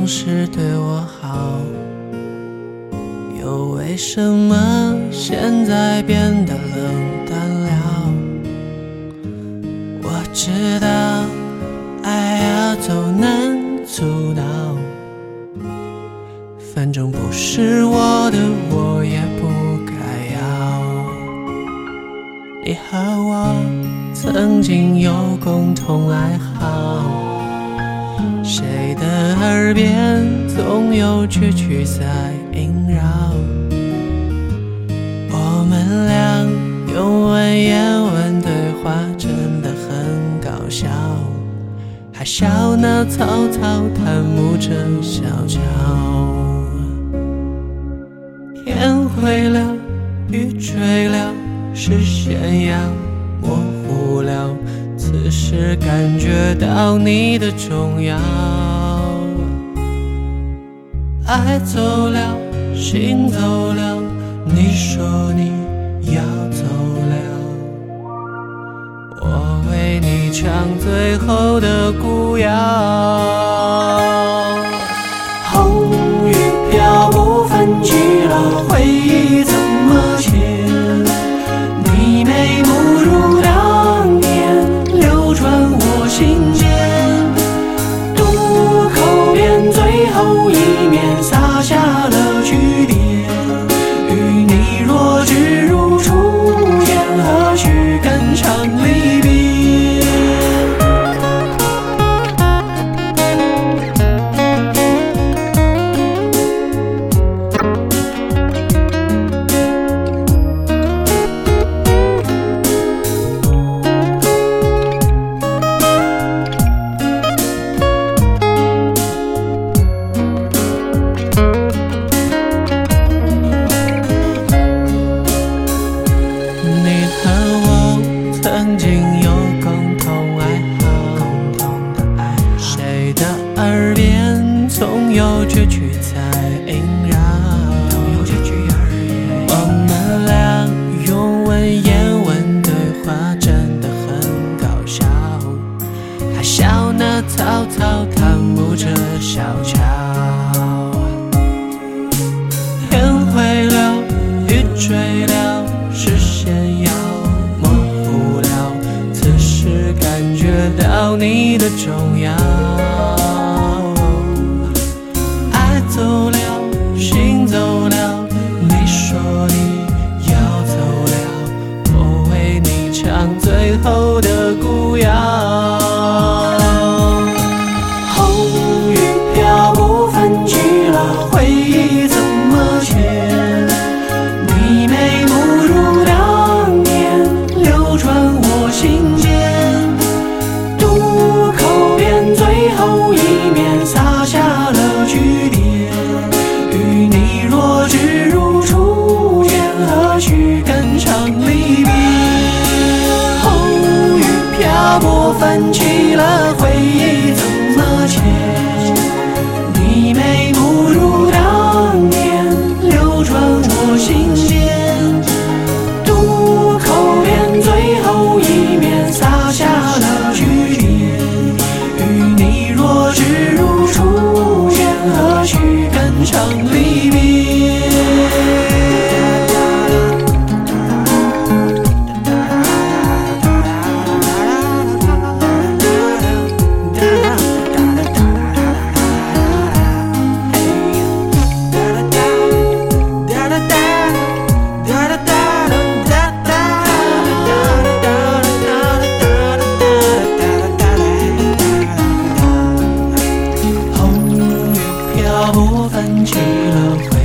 时对我好，又为什么现在变得冷淡了？我知道爱要走难阻挠，反正不是我的我也不该要。你和我曾经有共同爱好，谁的耳边总有句句在萦绕，我们俩用文言文对话真的很搞笑，还笑那草草檀木着小桥。天灰了，雨坠了，视线要模糊了，此时感觉到你的重要。爱走了，心走了，你说你要走了，我为你唱最后的古谣。红雨飘不分去了，回忆怎么写？你眉目如当年，流转我心间。渡口边最后一面，洒下了句点。与你若只如初见，何须肝肠离别？曾经有共同爱好，谁的耳边总有句句在萦绕，我们俩用文言文对话真的很搞笑，还笑那草草檀木着小桥。天灰了，雨坠了，视线要感觉到你的重要。爱走了，心走了，你说你要走了，我为你唱最后的古谣。红雨飘不分去了，回忆怎么写？你眉目如当年，流转我心间。最后一面，洒下了句点。与你若只如初见，何须肝肠离别？红雨飘不分去了，回忆怎么写？你眉目如当年，流转我心间。渡口边最后一面，洒下了句点。若只如初见，何须肝肠离别？不分去了。